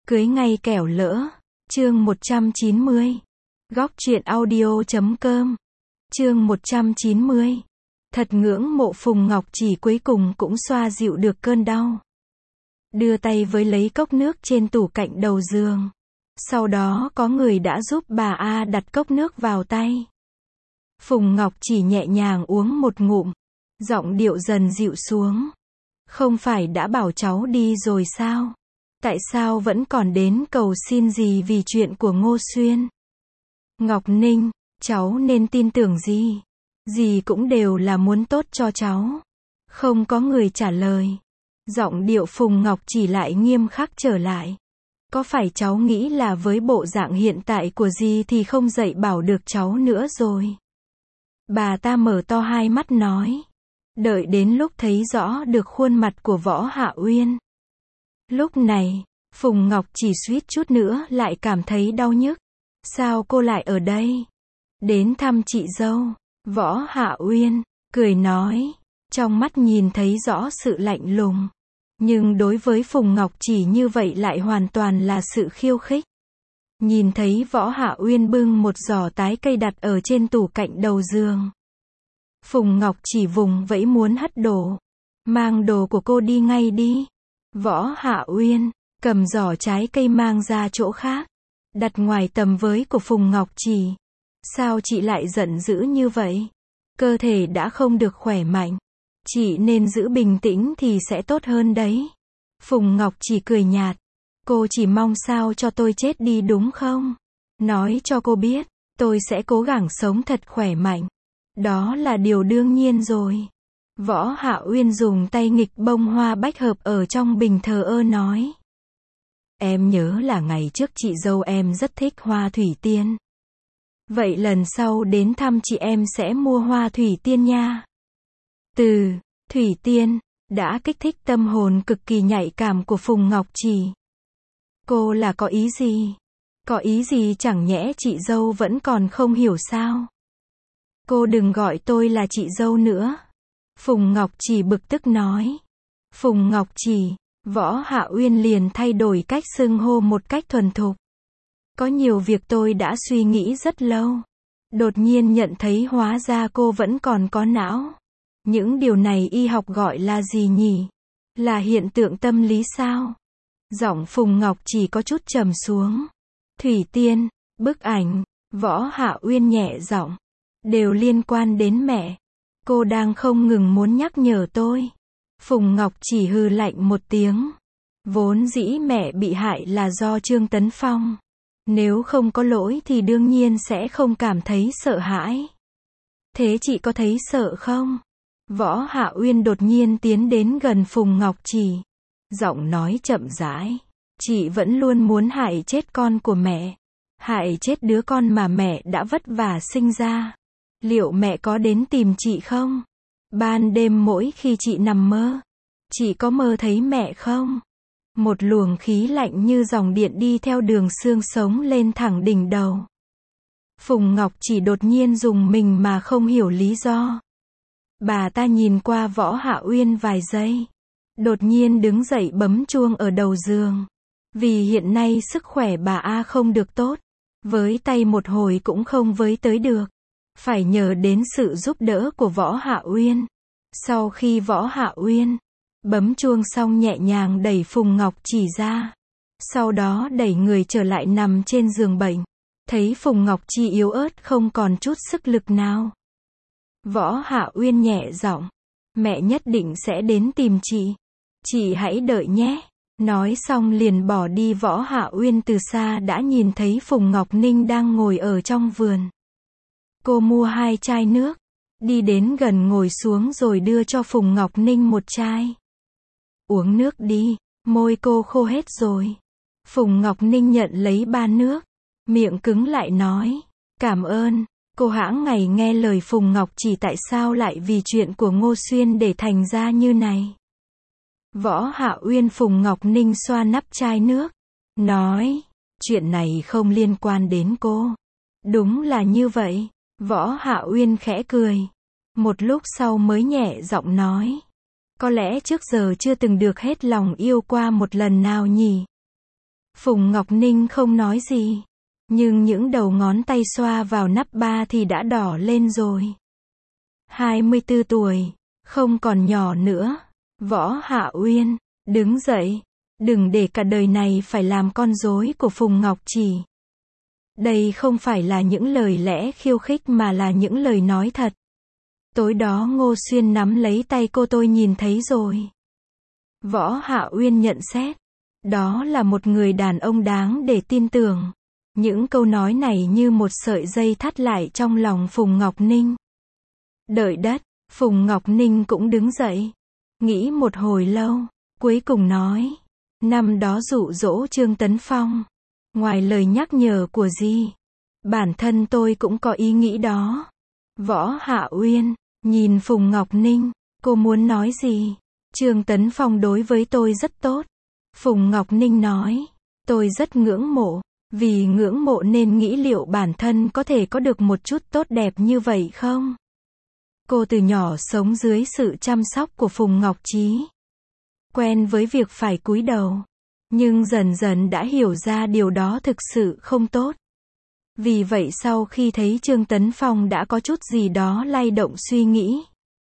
Cưới ngay kẻo lỡ. Chương 190. Góc truyện audio.com. Chương 190. Thật ngưỡng mộ Phùng Ngọc Chỉ cuối cùng cũng xoa dịu được cơn đau. Đưa tay với lấy cốc nước trên tủ cạnh đầu giường. Sau đó có người đã giúp bà A đặt cốc nước vào tay. Phùng Ngọc Chỉ nhẹ nhàng uống một ngụm. Giọng điệu dần dịu xuống. Không phải đã bảo cháu đi rồi sao? Tại sao vẫn còn đến cầu xin gì vì chuyện của Ngô Xuyên? Ngọc Ninh, cháu nên tin tưởng dì. Dì cũng đều là muốn tốt cho cháu. Không có người trả lời. Giọng điệu Phùng Ngọc Chỉ lại nghiêm khắc trở lại. Có phải cháu nghĩ là với bộ dạng hiện tại của dì thì không dạy bảo được cháu nữa rồi? Bà ta mở to hai mắt nói. Đợi đến lúc thấy rõ được khuôn mặt của Võ Hạ Uyên. Lúc này, Phùng Ngọc Chỉ suýt chút nữa lại cảm thấy đau nhức. Sao cô lại ở đây? Đến thăm chị dâu. Võ Hạ Uyên cười nói, trong mắt nhìn thấy rõ sự lạnh lùng. Nhưng đối với Phùng Ngọc Chỉ như vậy lại hoàn toàn là sự khiêu khích. Nhìn thấy Võ Hạ Uyên bưng một giỏ tái cây đặt ở trên tủ cạnh đầu giường. Phùng Ngọc Chỉ vùng vẫy muốn hất đổ. Mang đồ của cô đi ngay đi. Võ Hạ Uyên cầm giỏ trái cây mang ra chỗ khác. Đặt ngoài tầm với của Phùng Ngọc Chỉ. Sao chị lại giận dữ như vậy? Cơ thể đã không được khỏe mạnh. Chị nên giữ bình tĩnh thì sẽ tốt hơn đấy. Phùng Ngọc Chỉ cười nhạt. Cô chỉ mong sao cho tôi chết đi đúng không? Nói cho cô biết, tôi sẽ cố gắng sống thật khỏe mạnh. Đó là điều đương nhiên rồi. Võ Hạ Uyên dùng tay nghịch bông hoa bách hợp ở trong bình thờ ơ nói. Em nhớ là ngày trước chị dâu em rất thích hoa thủy tiên. Vậy lần sau đến thăm chị em sẽ mua hoa thủy tiên nha. Từ thủy tiên đã kích thích tâm hồn cực kỳ nhạy cảm của Phùng Ngọc Chỉ. Cô là có ý gì? Có ý gì chẳng nhẽ chị dâu vẫn còn không hiểu sao? Cô đừng gọi tôi là chị dâu nữa. Phùng Ngọc Chỉ bực tức nói. Phùng Ngọc Chỉ, Võ Hạ Uyên liền thay đổi cách xưng hô một cách thuần thục. Có nhiều việc tôi đã suy nghĩ rất lâu. Đột nhiên nhận thấy hóa ra cô vẫn còn có não. Những điều này y học gọi là gì nhỉ? Là hiện tượng tâm lý sao? Giọng Phùng Ngọc Chỉ có chút trầm xuống. Thủy tiên, bức ảnh, Võ Hạ Uyên nhẹ giọng. Đều liên quan đến mẹ. Cô đang không ngừng muốn nhắc nhở tôi. Phùng Ngọc Chỉ hừ lạnh một tiếng. Vốn dĩ mẹ bị hại là do Trương Tấn Phong. Nếu không có lỗi thì đương nhiên sẽ không cảm thấy sợ hãi. Thế chị có thấy sợ không? Võ Hạ Uyên đột nhiên tiến đến gần Phùng Ngọc Chỉ. Giọng nói chậm rãi. Chị vẫn luôn muốn hại chết con của mẹ. Hại chết đứa con mà mẹ đã vất vả sinh ra. Liệu mẹ có đến tìm chị không? Ban đêm mỗi khi chị nằm mơ, chị có mơ thấy mẹ không? Một luồng khí lạnh như dòng điện đi theo đường xương sống lên thẳng đỉnh đầu. Phùng Ngọc Chỉ đột nhiên rùng mình mà không hiểu lý do. Bà ta nhìn qua Võ Hạ Uyên vài giây. Đột nhiên đứng dậy bấm chuông ở đầu giường. Vì hiện nay sức khỏe bà A không được tốt. Với tay một hồi cũng không với tới được. Phải nhờ đến sự giúp đỡ của Võ Hạ Uyên. Sau khi Võ Hạ Uyên bấm chuông xong nhẹ nhàng đẩy Phùng Ngọc Chỉ ra. Sau đó đẩy người trở lại nằm trên giường bệnh. Thấy Phùng Ngọc Chỉ yếu ớt không còn chút sức lực nào. Võ Hạ Uyên nhẹ giọng. Mẹ nhất định sẽ đến tìm chị. Chị hãy đợi nhé. Nói xong liền bỏ đi. Võ Hạ Uyên từ xa đã nhìn thấy Phùng Ngọc Ninh đang ngồi ở trong vườn. Cô mua 2 chai nước. Đi đến gần ngồi xuống rồi đưa cho Phùng Ngọc Ninh một chai. Uống nước đi, môi cô khô hết rồi. Phùng Ngọc Ninh nhận lấy 3 nước. Miệng cứng lại nói. Cảm ơn. Cô hãng ngày nghe lời Phùng Ngọc Chỉ tại sao lại vì chuyện của Ngô Xuyên để thành ra như này. Võ Hạ Uyên Phùng Ngọc Ninh xoa nắp chai nước. Nói. Chuyện này không liên quan đến cô. Đúng là như vậy. Võ Hạ Uyên khẽ cười. Một lúc sau mới nhẹ giọng nói. Có lẽ trước giờ chưa từng được hết lòng yêu qua một lần nào nhỉ? Phùng Ngọc Ninh không nói gì. Nhưng những đầu ngón tay xoa vào nắp ba thì đã đỏ lên rồi. 24 tuổi, không còn nhỏ nữa. Võ Hạ Uyên, đứng dậy. Đừng để cả đời này phải làm con rối của Phùng Ngọc Chỉ. Đây không phải là những lời lẽ khiêu khích mà là những lời nói thật. Tối đó Ngô Xuyên nắm lấy tay cô tôi nhìn thấy rồi. Võ Hạ Uyên nhận xét. Đó là một người đàn ông đáng để tin tưởng. Những câu nói này như một sợi dây thắt lại trong lòng Phùng Ngọc Ninh. Đợi đất, Phùng Ngọc Ninh cũng đứng dậy. Nghĩ một hồi lâu, cuối cùng nói. Năm đó dụ dỗ Trương Tấn Phong. Ngoài lời nhắc nhở của Di, bản thân tôi cũng có ý nghĩ đó. Võ Hạ Uyên, nhìn Phùng Ngọc Ninh, cô muốn nói gì? Trương Tấn Phong đối với tôi rất tốt. Phùng Ngọc Ninh nói, tôi rất ngưỡng mộ. Vì ngưỡng mộ nên nghĩ liệu bản thân có thể có được một chút tốt đẹp như vậy không? Cô từ nhỏ sống dưới sự chăm sóc của Phùng Ngọc Trí. Quen với việc phải cúi đầu. Nhưng dần dần đã hiểu ra điều đó thực sự không tốt. Vì vậy sau khi thấy Trương Tấn Phong đã có chút gì đó lay động suy nghĩ.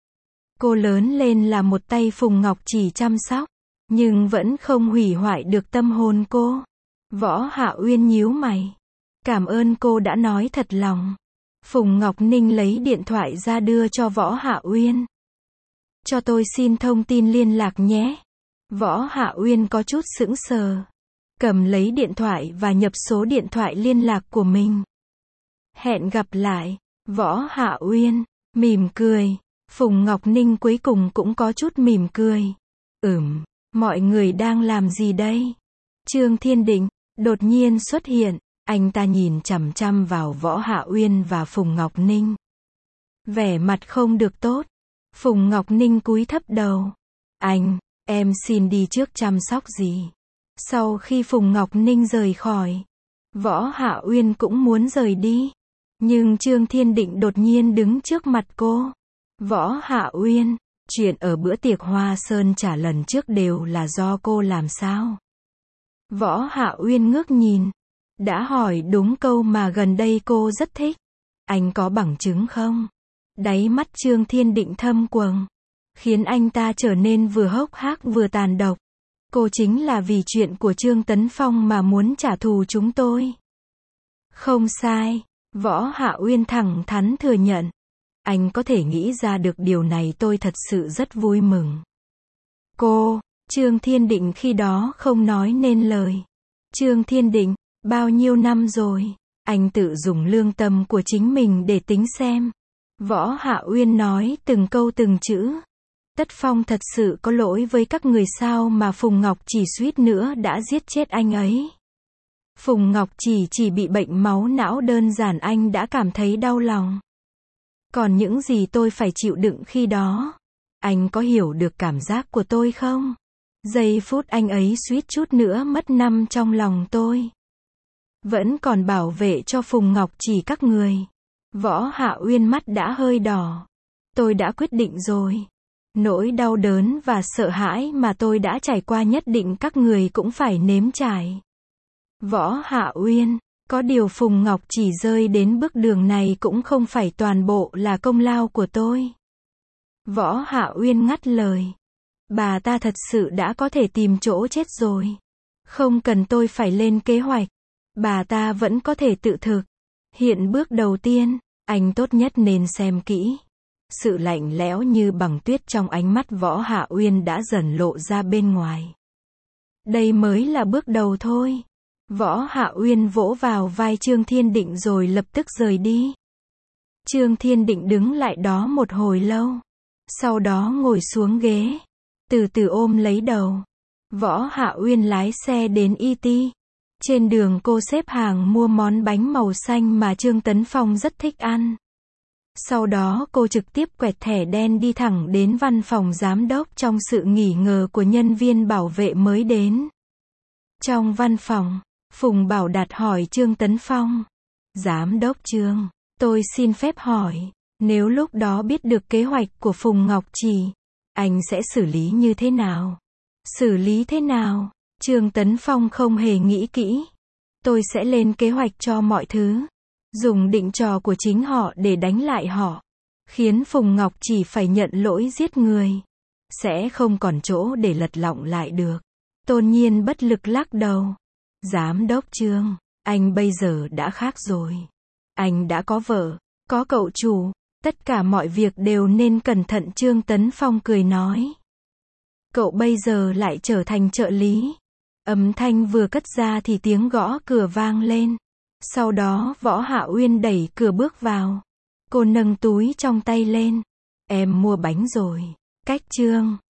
Cô lớn lên là một tay Phùng Ngọc Chỉ chăm sóc. Nhưng vẫn không hủy hoại được tâm hồn cô. Võ Hạ Uyên nhíu mày. Cảm ơn cô đã nói thật lòng. Phùng Ngọc Ninh lấy điện thoại ra đưa cho Võ Hạ Uyên. Cho tôi xin thông tin liên lạc nhé. Võ Hạ Uyên có chút sững sờ. Cầm lấy điện thoại và nhập số điện thoại liên lạc của mình. Hẹn gặp lại. Võ Hạ Uyên, mỉm cười. Phùng Ngọc Ninh cuối cùng cũng có chút mỉm cười. Mọi người đang làm gì đây? Trương Thiên Định đột nhiên xuất hiện, anh ta nhìn chằm chằm vào Võ Hạ Uyên và Phùng Ngọc Ninh. Vẻ mặt không được tốt. Phùng Ngọc Ninh cúi thấp đầu. Em xin đi trước chăm sóc gì. Sau khi Phùng Ngọc Ninh rời khỏi, Võ Hạ Uyên cũng muốn rời đi. Nhưng Trương Thiên Định đột nhiên đứng trước mặt cô. Võ Hạ Uyên, chuyện ở bữa tiệc Hoa Sơn Trà lần trước đều là do cô làm sao? Võ Hạ Uyên ngước nhìn. Đã hỏi đúng câu mà gần đây cô rất thích. Anh có bằng chứng không? Đáy mắt Trương Thiên Định thâm quầng. Khiến anh ta trở nên vừa hốc hác vừa tàn độc. Cô chính là vì chuyện của Trương Tấn Phong mà muốn trả thù chúng tôi. Không sai. Võ Hạ Uyên thẳng thắn thừa nhận. Anh có thể nghĩ ra được điều này tôi thật sự rất vui mừng. Cô, Trương Thiên Định khi đó không nói nên lời. Trương Thiên Định, bao nhiêu năm rồi, anh tự dùng lương tâm của chính mình để tính xem. Võ Hạ Uyên nói từng câu từng chữ. Tất Phong thật sự có lỗi với các người sao mà Phùng Ngọc Chỉ suýt nữa đã giết chết anh ấy. Phùng Ngọc chỉ bị bệnh máu não đơn giản anh đã cảm thấy đau lòng. Còn những gì tôi phải chịu đựng khi đó, anh có hiểu được cảm giác của tôi không? Giây phút anh ấy suýt chút nữa mất năm trong lòng tôi. Vẫn còn bảo vệ cho Phùng Ngọc Chỉ các người. Võ Hạ Uyên mắt đã hơi đỏ. Tôi đã quyết định rồi. Nỗi đau đớn và sợ hãi mà tôi đã trải qua nhất định các người cũng phải nếm trải. Võ Hạ Uyên, có điều Phùng Ngọc Chỉ rơi đến bước đường này cũng không phải toàn bộ là công lao của tôi. Võ Hạ Uyên ngắt lời. Bà ta thật sự đã có thể tìm chỗ chết rồi. Không cần tôi phải lên kế hoạch. Bà ta vẫn có thể tự thực. Hiện bước đầu tiên, anh tốt nhất nên xem kỹ. Sự lạnh lẽo như bằng tuyết trong ánh mắt Võ Hạ Uyên đã dần lộ ra bên ngoài. Đây mới là bước đầu thôi. Võ Hạ Uyên vỗ vào vai Trương Thiên Định rồi lập tức rời đi. Trương Thiên Định đứng lại đó một hồi lâu. Sau đó ngồi xuống ghế. Từ từ ôm lấy đầu. Võ Hạ Uyên lái xe đến IT. Trên đường cô xếp hàng mua món bánh màu xanh mà Trương Tấn Phong rất thích ăn. Sau đó cô trực tiếp quẹt thẻ đen đi thẳng đến văn phòng giám đốc trong sự nghi ngờ của nhân viên bảo vệ mới đến. Trong văn phòng, Phùng Bảo Đạt hỏi Trương Tấn Phong. Giám đốc Trương, tôi xin phép hỏi, nếu lúc đó biết được kế hoạch của Phùng Ngọc Chỉ, anh sẽ xử lý như thế nào? Xử lý thế nào? Trương Tấn Phong không hề nghĩ kỹ. Tôi sẽ lên kế hoạch cho mọi thứ. Dùng định trò của chính họ để đánh lại họ. Khiến Phùng Ngọc Chỉ phải nhận lỗi giết người. Sẽ không còn chỗ để lật lọng lại được. Tôn Nhiên bất lực lắc đầu. Giám đốc Trương, anh bây giờ đã khác rồi. Anh đã có vợ, có cậu chủ. Tất cả mọi việc đều nên cẩn thận. Trương Tấn Phong cười nói. Cậu bây giờ lại trở thành trợ lý. Âm thanh vừa cất ra thì tiếng gõ cửa vang lên. Sau đó Võ Hạ Uyên đẩy cửa bước vào. Cô nâng túi trong tay lên. Em mua bánh rồi. Cách Trương.